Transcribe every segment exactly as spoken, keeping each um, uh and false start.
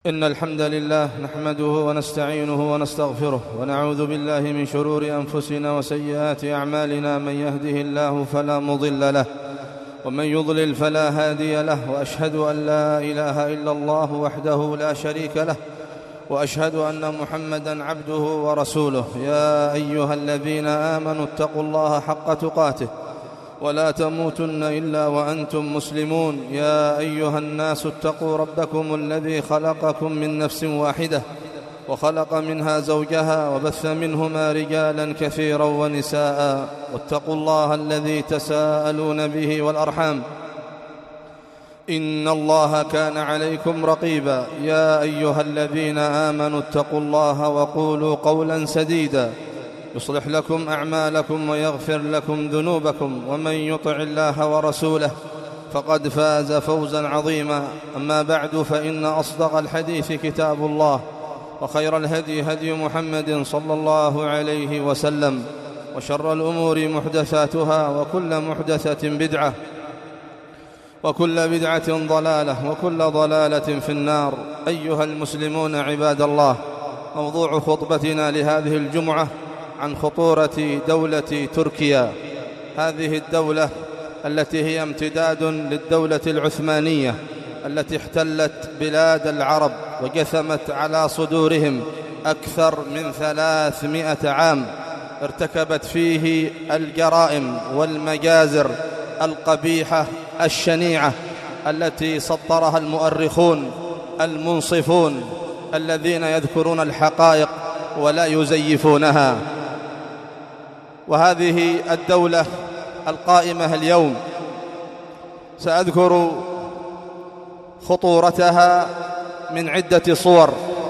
إن الحمد لله نحمده ونستعينه ونستغفره ونعوذ بالله من شرور أنفسنا وسيئات أعمالنا. من يهده الله فلا مضل له ومن يضلل فلا هادي له، وأشهد أن لا إله إلا الله وحده لا شريك له، وأشهد أن محمدًا عبده ورسوله. يا أيها الذين آمنوا اتقوا الله حق تقاته ولا تموتن إلا وأنتم مسلمون. يا أيها الناس اتقوا ربكم الذي خلقكم من نفس واحدة وخلق منها زوجها وبث منهما رجالا كثيرا ونساء، واتقوا الله الذي تساءلون به والأرحام إن الله كان عليكم رقيبا. يا أيها الذين آمنوا اتقوا الله وقولوا قولا سديدا يصلح لكم أعمالكم ويغفر لكم ذنوبكم، ومن يطع الله ورسوله فقد فاز فوزا عظيما. أما بعد، فإن أصدق الحديث كتاب الله، وخير الهدي هدي محمد صلى الله عليه وسلم، وشر الأمور محدثاتها، وكل محدثة بدعة، وكل بدعة ضلالة، وكل ضلالة في النار. أيها المسلمون عباد الله، موضوع خطبتنا لهذه الجمعة عن خطورة دولة تركيا. هذه الدولة التي هي امتداد للدولة العثمانية التي احتلت بلاد العرب وجثمت على صدورهم أكثر من ثلاثمائة عام، ارتكبت فيه الجرائم والمجازر القبيحة الشنيعة التي سطرها المؤرخون المنصفون الذين يذكرون الحقائق ولا يزيفونها. وهذه الدولة القائمة اليوم سأذكر خطورتها من عدة صور،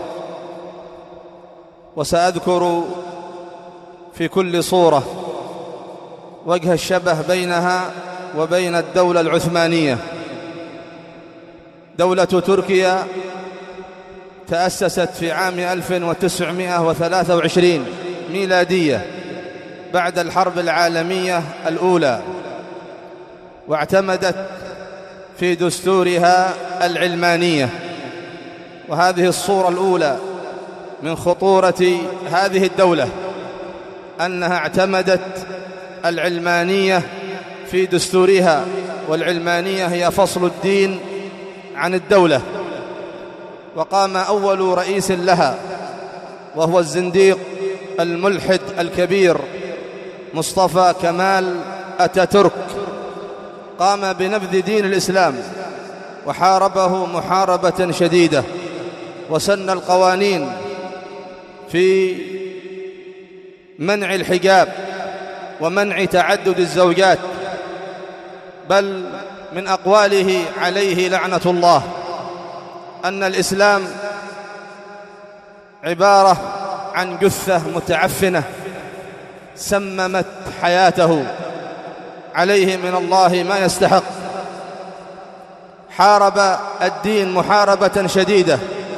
وسأذكر في كل صورة وجه الشبه بينها وبين الدولة العثمانية. دولة تركيا تأسست في عام ألف وتسعمائة وثلاثة وعشرين ميلادية بعد الحرب العالمية الأولى، واعتمدت في دستورها العلمانية. وهذه الصورة الأولى من خطورة هذه الدولة أنها اعتمدت العلمانية في دستورها، والعلمانية هي فصل الدين عن الدولة. وقام أول رئيس لها وهو الزنديق الملحد الكبير مصطفى كمال أتاتورك، قام بنبذ دين الإسلام وحاربه محاربة شديدة، وسن القوانين في منع الحجاب ومنع تعدد الزوجات، بل من أقواله عليه لعنة الله أن الإسلام عبارة عن جثة متعفنة سممت حياته، عليه من الله ما يستحق. حارب الدين محاربة شديدة،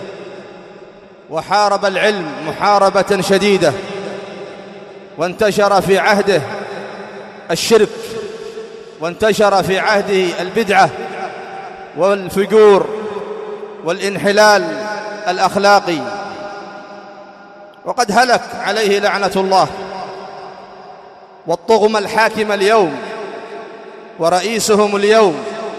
وحارب العلم محاربة شديدة، وانتشر في عهده الشرك، وانتشر في عهده البدعة والفجور والانحلال الأخلاقي. وقد هلك عليه لعنة الله. والطغمة الحاكم اليوم ورئيسهم اليوم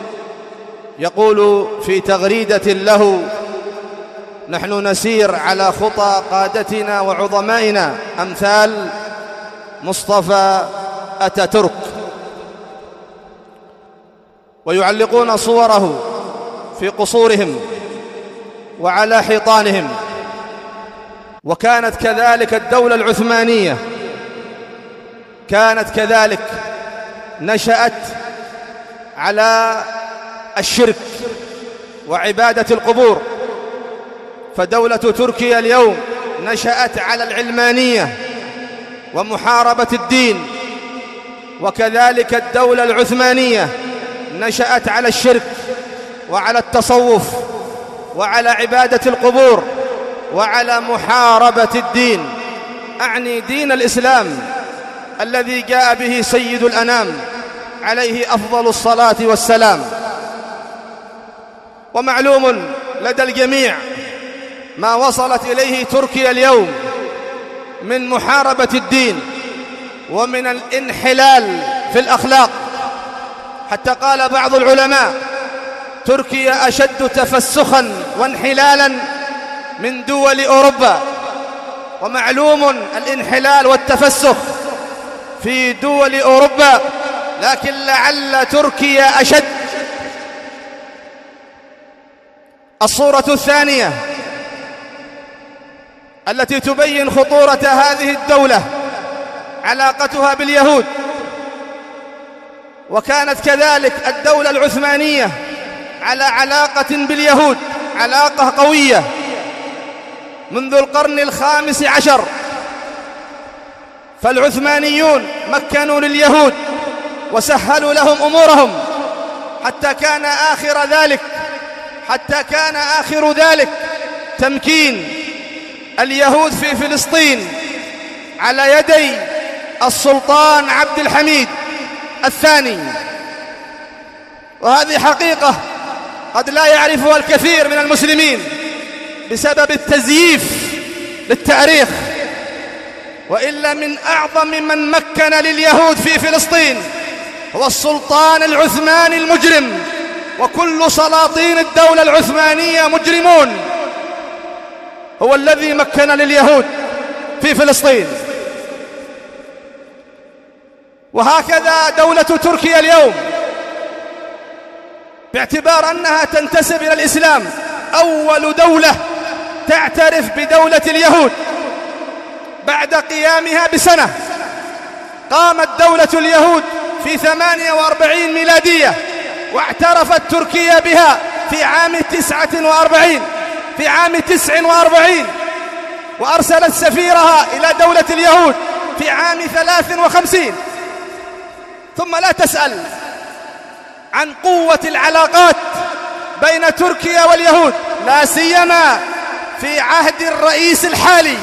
يقول في تغريدة له: نحن نسير على خطى قادتنا وعظمائنا أمثال مصطفى أتاتورك. ويعلقون صوره في قصورهم وعلى حيطانهم. وكانت كذلك الدولة العثمانية، كانت كذلك نشأت على الشرك وعبادة القبور. فدولة تركيا اليوم نشأت على العلمانية ومحاربة الدين، وكذلك الدولة العثمانية نشأت على الشرك وعلى التصوف وعلى عبادة القبور وعلى محاربة الدين، أعني دين الإسلام الذي جاء به سيد الأنام عليه أفضل الصلاة والسلام. ومعلوم لدى الجميع ما وصلت إليه تركيا اليوم من محاربة الدين ومن الانحلال في الأخلاق، حتى قال بعض العلماء: تركيا أشد تفسخا وانحلالا من دول أوروبا. ومعلوم الانحلال والتفسخ في دول أوروبا، لكن لعل تركيا أشد. الصورة الثانية التي تبين خطورة هذه الدولة علاقتها باليهود، وكانت كذلك الدولة العثمانية على علاقة باليهود، علاقة قوية منذ القرن الخامس عشر. فالعثمانيون مكنوا لليهود وسهلوا لهم أمورهم، حتى كان آخر ذلك حتى كان آخر ذلك تمكين اليهود في فلسطين على يدي السلطان عبد الحميد الثاني. وهذه حقيقة قد لا يعرفها الكثير من المسلمين بسبب التزييف للتاريخ. وإلا من أعظم من مكن لليهود في فلسطين هو السلطان العثماني المجرم، وكل سلاطين الدولة العثمانية مجرمون. هو الذي مكن لليهود في فلسطين. وهكذا دولة تركيا اليوم، باعتبار أنها تنتسب إلى الإسلام، أول دولة تعترف بدولة اليهود بعد قيامها بسنة. قامت دولة اليهود في ثمانية وأربعين ميلادية، واعترفت تركيا بها في عام تسعة وأربعين في عام تسع وأربعين وأرسلت سفيرها إلى دولة اليهود في عام ثلاث وخمسين. ثم لا تسأل عن قوة العلاقات بين تركيا واليهود، لا سيما في عهد الرئيس الحالي.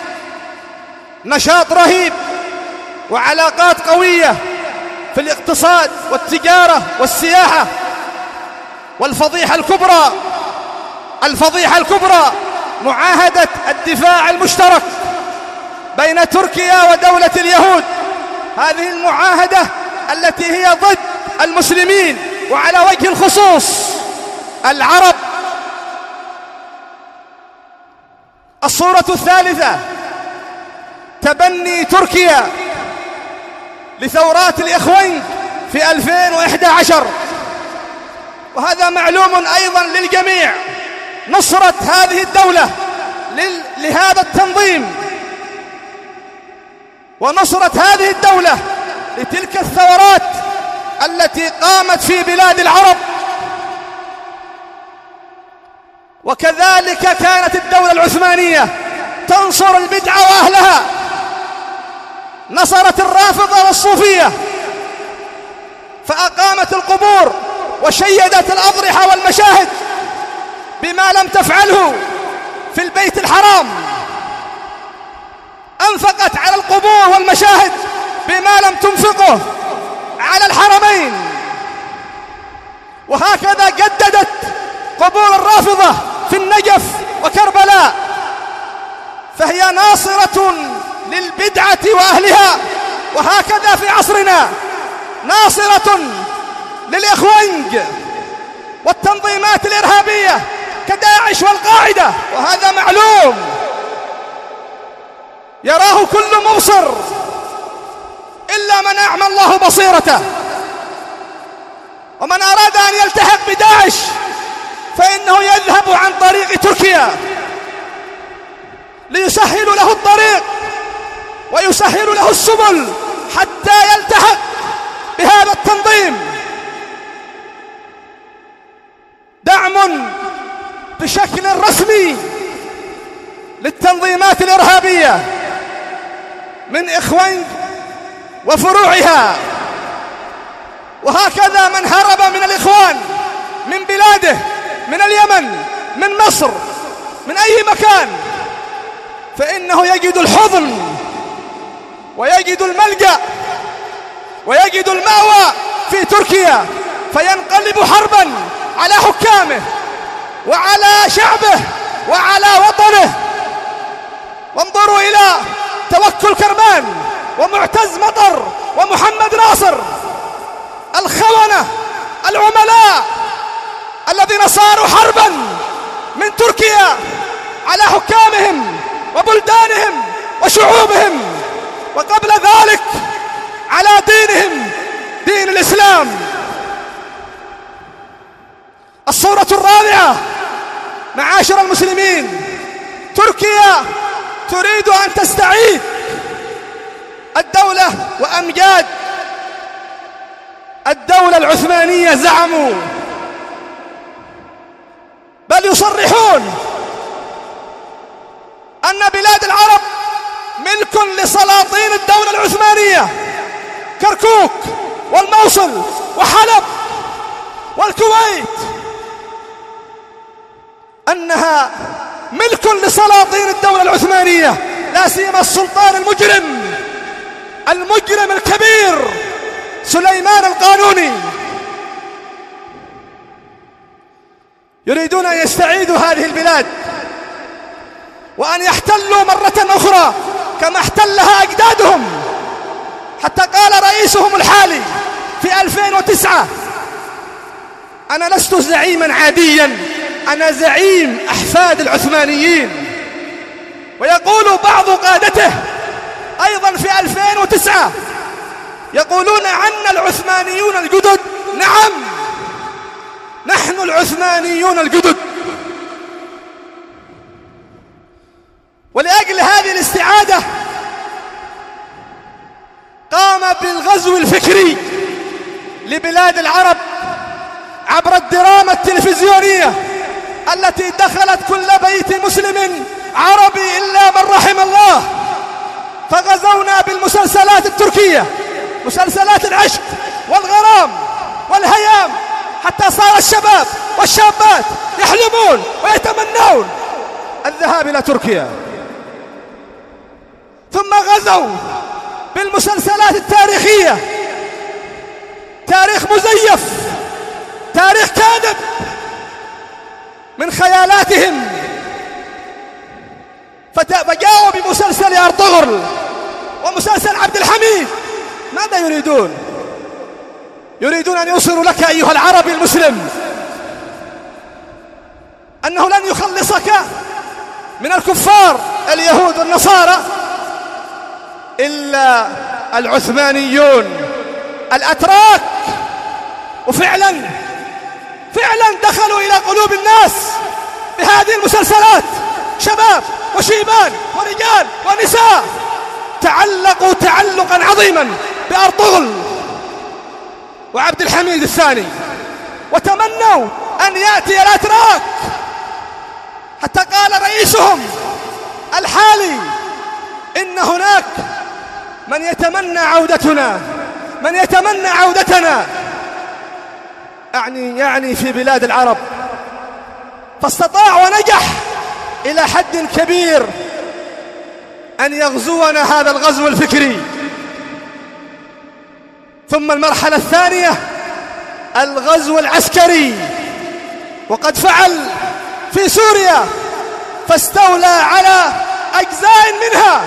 نشاط رهيب وعلاقات قوية في الاقتصاد والتجارة والسياحة. والفضيحة الكبرى الفضيحة الكبرى معاهدة الدفاع المشترك بين تركيا ودولة اليهود. هذه المعاهدة التي هي ضد المسلمين، وعلى وجه الخصوص العرب. الصورة الثالثة تبني تركيا لثورات الإخوان في ألفين وإحدى عشر، وهذا معلوم أيضا للجميع. نصرة هذه الدولة لهذا التنظيم، ونصرة هذه الدولة لتلك الثورات التي قامت في بلاد العرب. وكذلك كانت الدولة العثمانية تنصر البدعة وأهلها، نصرت الرافضة والصوفية، فأقامت القبور وشيدت الأضرحة والمشاهد بما لم تفعله في البيت الحرام. أنفقت على القبور والمشاهد بما لم تنفقه على الحرمين. وهكذا جددت قبور الرافضة في النجف وكربلاء، فهي ناصرة للبدعة وأهلها. وهكذا في عصرنا ناصرة للإخوانج والتنظيمات الإرهابية كداعش والقاعدة، وهذا معلوم يراه كل مبصر إلا من أعمى الله بصيرته. ومن أراد أن يلتحق بداعش فإنه يذهب عن طريق تركيا ليسهل له الطريق ويسهل له السبل حتى يلتحق بهذا التنظيم. دعم بشكل رسمي للتنظيمات الإرهابية من إخوان وفروعها. وهكذا من هرب من الإخوان من بلاده، من اليمن، من مصر، من أي مكان، فإنه يجد الحضن ويجد الملجأ ويجد المأوى في تركيا، فينقلب حربا على حكامه وعلى شعبه وعلى وطنه. ومعتز مطر ومحمد ناصر، الخونة العملاء الذين صاروا حربا من تركيا على حكامهم وبلدانهم وشعوبهم، وقبل ذلك على دينهم دين الإسلام. الصورة الرابعة معاشر المسلمين، تركيا تريد أن تستعيد الدولة وأمجاد الدولة العثمانية. زعموا بل يصرحون أن بلاد العرب ملك لسلاطين الدولة العثمانية، كركوك والموصل وحلب والكويت، أنها ملك لسلاطين الدولة العثمانية، لا سيما السلطان المجرم المجرم الكبير سليمان القانوني. يريدون أن يستعيدوا هذه البلاد وأن يحتلوا مرة أخرى كما احتلها أجدادهم، حتى قال رئيسهم الحالي في ألفين وتسعة: أنا لست زعيما عاديا، أنا زعيم أحفاد العثمانيين. ويقول بعض قادته أيضا في ألفين وتسعة يقولون عنا العثمانيون الجدد. نعم، نحن العثمانيون الجدد. ولأجل هذه الاستعادة قام بالغزو الفكري لبلاد العرب عبر الدراما التلفزيونية التي دخلت كل بيت مسلم عربي إلا من رحم الله. فغزونا بالمسلسلات التركية، مسلسلات العشق والغرام والهيام، حتى صار الشباب والشابات يحلمون ويتمنون الذهاب إلى تركيا. ثم غزوا بالمسلسلات التاريخية، تاريخ مزيف، تاريخ كاذب من خيالاتهم، فجاءوا بمسلسل أرطغرل ومسلسل عبد الحميد. ماذا يريدون؟ يريدون أن يوصلوا لك أيها العربي المسلم أنه لن يخلصك من الكفار اليهود والنصارى إلا العثمانيون الأتراك. وفعلا فعلا دخلوا إلى قلوب الناس بهذه المسلسلات، شباب وشيبان ورجال ونساء تعلقوا تعلقا عظيما بأرطغرل وعبد الحميد الثاني، وتمنوا أن يأتي الأتراك، حتى قال رئيسهم الحالي: إن هناك من يتمنى عودتنا، من يتمنى عودتنا، يعني يعني في بلاد العرب. فاستطاع ونجح إلى حد كبير أن يغزونا هذا الغزو الفكري. ثم المرحلة الثانية الغزو العسكري، وقد فعل في سوريا، فاستولى على أجزاء منها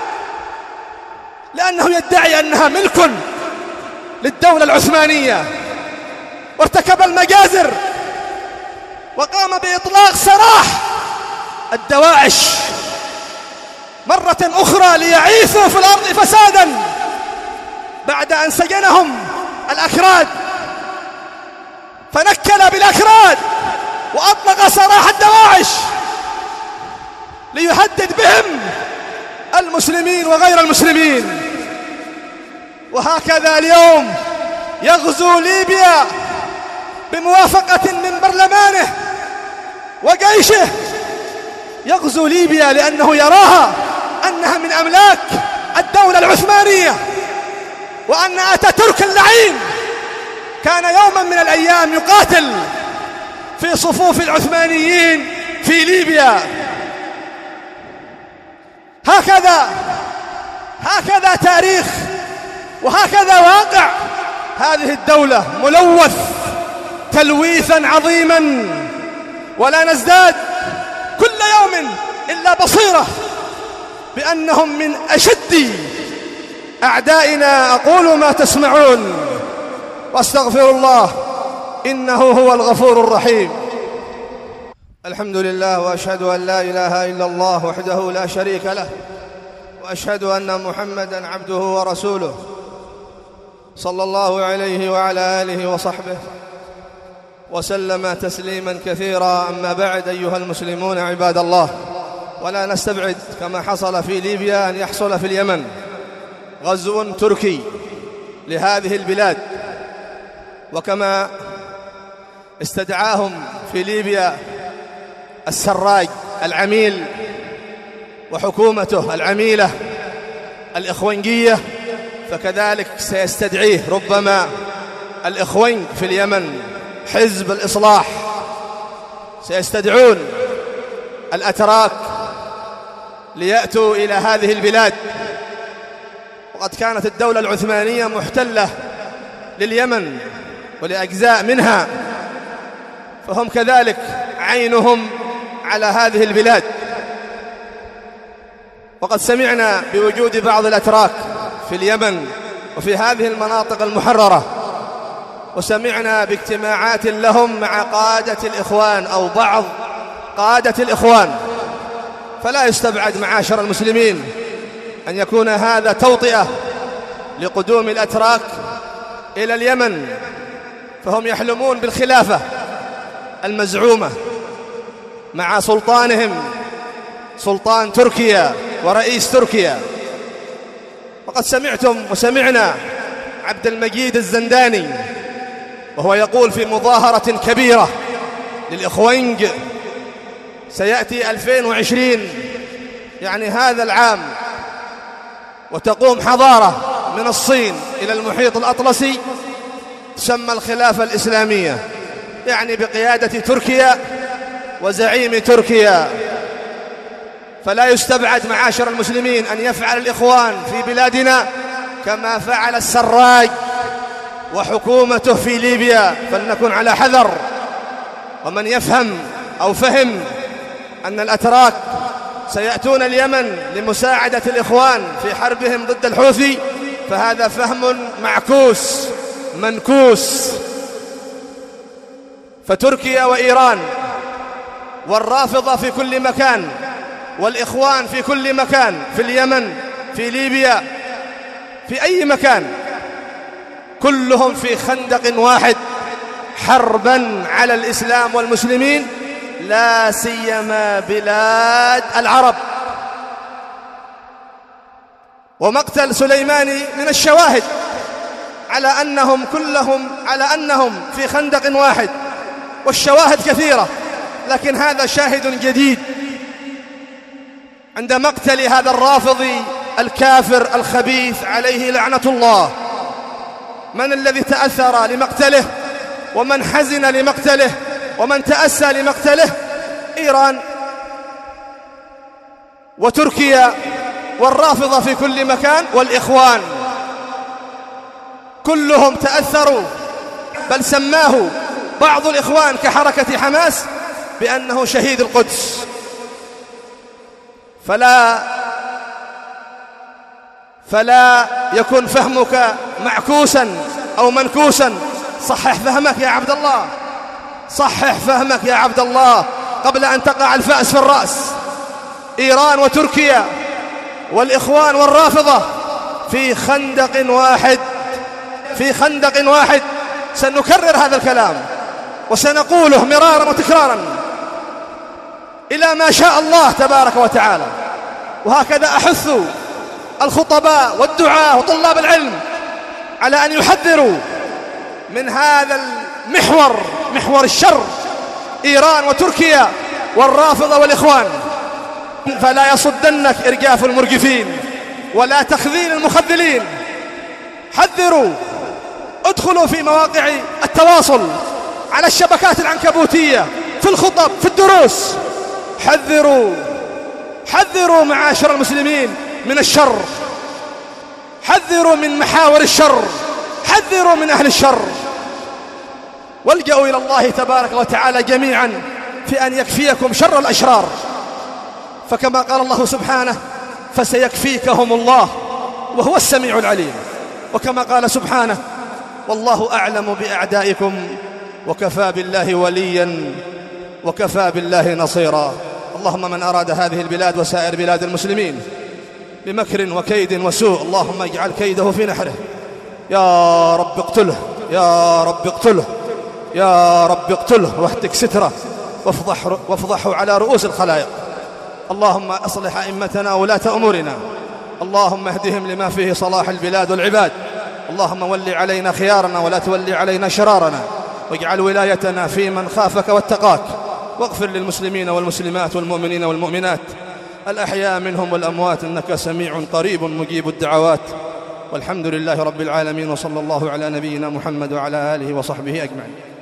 لأنه يدعي أنها ملك للدولة العثمانية، وارتكب المجازر وقام بإطلاق سراح الدواعش مرة أخرى ليعيثوا في الأرض فسادا بعد أن سجنهم الأكراد، فنكل بالأكراد وأطلق سراح الدواعش ليهدد بهم المسلمين وغير المسلمين. وهكذا اليوم يغزو ليبيا بموافقة من برلمانه وجيشه، يغزو ليبيا لأنه يراها أنها من أملاك الدولة العثمانية، وأن أتاتورك اللعين كان يوما من الأيام يقاتل في صفوف العثمانيين في ليبيا. هكذا هكذا تاريخ وهكذا واقع هذه الدولة، ملوث تلويثا عظيما، ولا نزداد كل يوم إلا بصيرة بأنهم من أشد أعدائنا أقول ما تسمعون واستغفر الله إنه هو الغفور الرحيم. الحمد لله، وأشهد أن لا إله إلا الله وحده لا شريك له، وأشهد أن محمدًا عبده ورسوله صلى الله عليه وعلى آله وصحبه وسلم تسليمًا كثيرا. أما بعد، أيها المسلمون عباد الله، ولا نستبعد كما حصل في ليبيا أن يحصل في اليمن غزو تركي لهذه البلاد، وكما استدعاهم في ليبيا السراج العميل وحكومته العميلة الإخوانجية، فكذلك سيستدعيه ربما الإخوان في اليمن حزب الإصلاح، سيستدعون الأتراك ليأتوا إلى هذه البلاد. وقد كانت الدولة العثمانية محتلة لليمن ولأجزاء منها، فهم كذلك عينهم على هذه البلاد. وقد سمعنا بوجود بعض الأتراك في اليمن وفي هذه المناطق المحررة، وسمعنا باجتماعات لهم مع قادة الإخوان أو بعض قادة الإخوان. فلا يستبعد معاشر المسلمين أن يكون هذا توطئة لقدوم الأتراك إلى اليمن، فهم يحلمون بالخلافة المزعومة مع سلطانهم سلطان تركيا ورئيس تركيا. وقد سمعتم وسمعنا عبد المجيد الزنداني وهو يقول في مظاهرة كبيرة للإخوانج سيأتي ألفين وعشرين، يعني هذا العام، وتقوم حضارة من الصين إلى المحيط الأطلسي تسمى الخلافة الإسلامية، يعني بقيادة تركيا وزعيم تركيا. فلا يستبعد معاشر المسلمين أن يفعل الإخوان في بلادنا كما فعل السراج وحكومته في ليبيا، فلنكن على حذر. ومن يفهم أو فهم أن الأتراك سيأتون اليمن لمساعدة الإخوان في حربهم ضد الحوثي، فهذا فهم معكوس منكوس. فتركيا وإيران والرافضة في كل مكان والإخوان في كل مكان، في اليمن، في ليبيا، في أي مكان، كلهم في خندق واحد حربا على الإسلام والمسلمين، لا سيما بلاد العرب. ومقتل سليماني من الشواهد على أنهم كلهم على أنهم في خندق واحد، والشواهد كثيرة، لكن هذا شاهد جديد عند مقتل هذا الرافضي الكافر الخبيث عليه لعنة الله. من الذي تأثر لمقتله ومن حزن لمقتله ومن تأسى لمقتله؟ إيران وتركيا والرافضة في كل مكان والإخوان، كلهم تأثروا، بل سماه بعض الإخوان كحركة حماس بأنه شهيد القدس. فلا فلا يكن فهمك معكوسا أو منكوسا. صحح فهمك يا عبد الله، صحح فهمك يا عبد الله قبل أن تقع الفأس في الرأس. إيران وتركيا والإخوان والرافضة في خندق واحد، في خندق واحد. سنكرر هذا الكلام وسنقوله مرارا وتكرارا إلى ما شاء الله تبارك وتعالى. وهكذا أحث الخطباء والدعاة وطلاب العلم على أن يحذروا من هذا المحور، محور الشر، إيران وتركيا والرافضة والإخوان. فلا يصدنك إرجاف المرجفين ولا تخذيل المخذلين. حذروا، ادخلوا في مواقع التواصل، على الشبكات العنكبوتية، في الخطب، في الدروس. حذروا حذروا معاشر المسلمين من الشر، حذروا من محاور الشر، حذروا من أهل الشر، والجأوا إلى الله تبارك وتعالى جميعا في أن يكفيكم شر الأشرار. فكما قال الله سبحانه: فسيكفيكهم الله وهو السميع العليم. وكما قال سبحانه: والله أعلم بأعدائكم وكفى بالله وليا وكفى بالله نصيرا. اللهم من أراد هذه البلاد وسائر بلاد المسلمين بمكر وكيد وسوء اللهم اجعل كيده في نحره. يا رب اقتله، يا رب اقتله، يا رب اقتله واهتك ستره وافضح وافضحه على رؤوس الخلائق. اللهم أصلح أئمتنا وولاة أمورنا، اللهم اهدهم لما فيه صلاح البلاد والعباد. اللهم ول علينا خيارنا ولا تولي علينا شرارنا، واجعل ولايتنا في من خافك واتقاك، واغفر للمسلمين والمسلمات والمؤمنين والمؤمنات الأحياء منهم والأموات، إنك سميع قريب مجيب الدعوات. والحمد لله رب العالمين، وصلى الله على نبينا محمد وعلى آله وصحبه أجمعين.